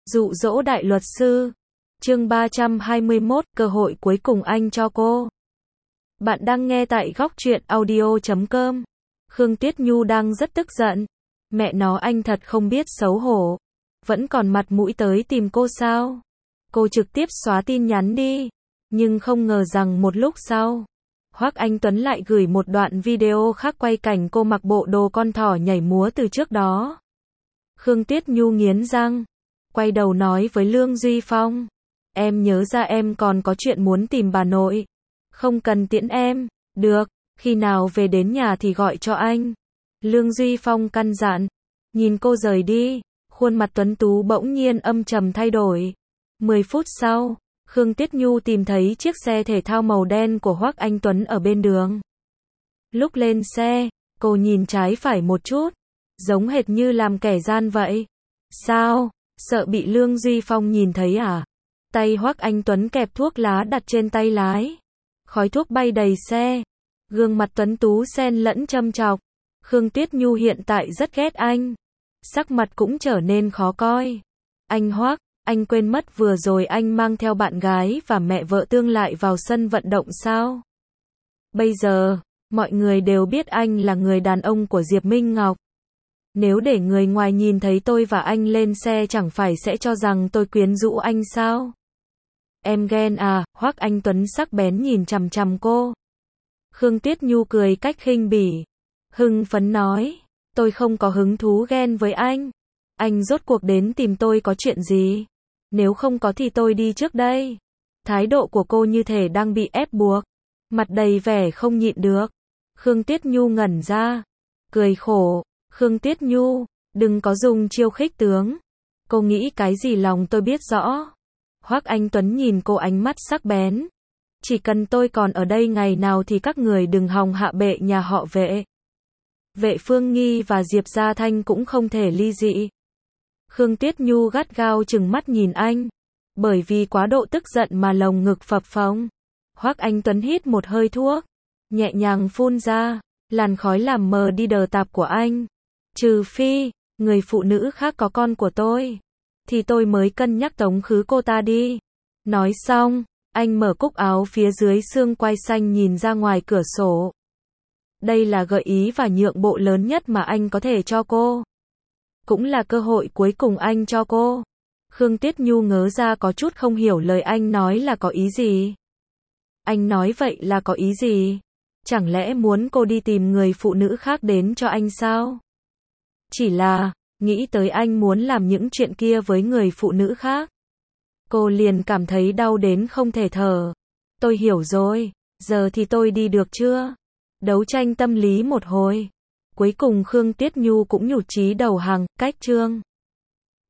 Dụ dỗ đại luật sư. Chương 321, cơ hội cuối cùng anh cho cô. Bạn đang nghe tại góc truyện audio.com. Khương Tuyết Nhu đang rất tức giận. Mẹ nó, anh thật không biết xấu hổ. Vẫn còn mặt mũi tới tìm cô sao? Cô trực tiếp xóa tin nhắn đi. Nhưng không ngờ rằng một lúc sau, Hoắc Anh Tuấn lại gửi một đoạn video khác quay cảnh cô mặc bộ đồ con thỏ nhảy múa từ trước đó. Khương Tuyết Nhu nghiến răng, quay đầu nói với Lương Duy Phong, em nhớ ra em còn có chuyện muốn tìm bà nội. Không cần tiễn em, được, khi nào về đến nhà thì gọi cho anh. Lương Duy Phong căn dặn. Nhìn cô rời đi, khuôn mặt tuấn tú bỗng nhiên âm trầm thay đổi. 10 phút sau, Khương Tuyết Nhu tìm thấy chiếc xe thể thao màu đen của Hoắc Anh Tuấn ở bên đường. Lúc lên xe, cô nhìn trái phải một chút, giống hệt như làm kẻ gian vậy. Sao, sợ bị Lương Duy Phong nhìn thấy à? Tay Hoắc Anh Tuấn kẹp thuốc lá đặt trên tay lái. Khói thuốc bay đầy xe. Gương mặt tuấn tú xen lẫn châm chọc. Khương Tuyết Nhu hiện tại rất ghét anh. Sắc mặt cũng trở nên khó coi. Anh Hoắc, anh quên mất vừa rồi anh mang theo bạn gái và mẹ vợ tương lại vào sân vận động sao? Bây giờ, mọi người đều biết anh là người đàn ông của Diệp Minh Ngọc. Nếu để người ngoài nhìn thấy tôi và anh lên xe chẳng phải sẽ cho rằng tôi quyến rũ anh sao? Em ghen à? Hoắc Anh Tuấn sắc bén nhìn chằm chằm cô. Khương Tuyết Nhu cười cách khinh bỉ, hưng phấn nói, tôi không có hứng thú ghen với anh. Anh rốt cuộc đến tìm tôi có chuyện gì? Nếu không có thì tôi đi trước đây. Thái độ của cô như thể đang bị ép buộc, mặt đầy vẻ không nhịn được. Khương Tuyết Nhu ngẩn ra, cười khổ. Khương Tuyết Nhu, đừng có dùng chiêu khích tướng. Cô nghĩ cái gì lòng tôi biết rõ. Hoắc Anh Tuấn nhìn cô ánh mắt sắc bén. Chỉ cần tôi còn ở đây ngày nào thì các người đừng hòng hạ bệ nhà họ Vệ. Vệ Phương Nghi và Diệp Gia Thanh cũng không thể ly dị. Khương Tuyết Nhu gắt gao trừng mắt nhìn anh. Bởi vì quá độ tức giận mà lồng ngực phập phồng. Hoắc Anh Tuấn hít một hơi thuốc, nhẹ nhàng phun ra, làn khói làm mờ đi đờ tạp của anh. Trừ phi, người phụ nữ khác có con của tôi, thì tôi mới cân nhắc tống khứ cô ta đi. Nói xong, anh mở cúc áo phía dưới xương quai xanh nhìn ra ngoài cửa sổ. Đây là gợi ý và nhượng bộ lớn nhất mà anh có thể cho cô. Cũng là cơ hội cuối cùng anh cho cô. Khương Tuyết Nhu ngớ ra có chút không hiểu lời anh nói là có ý gì. Anh nói vậy là có ý gì? Chẳng lẽ muốn cô đi tìm người phụ nữ khác đến cho anh sao? Chỉ là, nghĩ tới anh muốn làm những chuyện kia với người phụ nữ khác, cô liền cảm thấy đau đến không thể thở. Tôi hiểu rồi, giờ thì tôi đi được chưa? Đấu tranh tâm lý một hồi. Cuối cùng Khương Tuyết Nhu cũng nhụt chí đầu hàng, cách chương.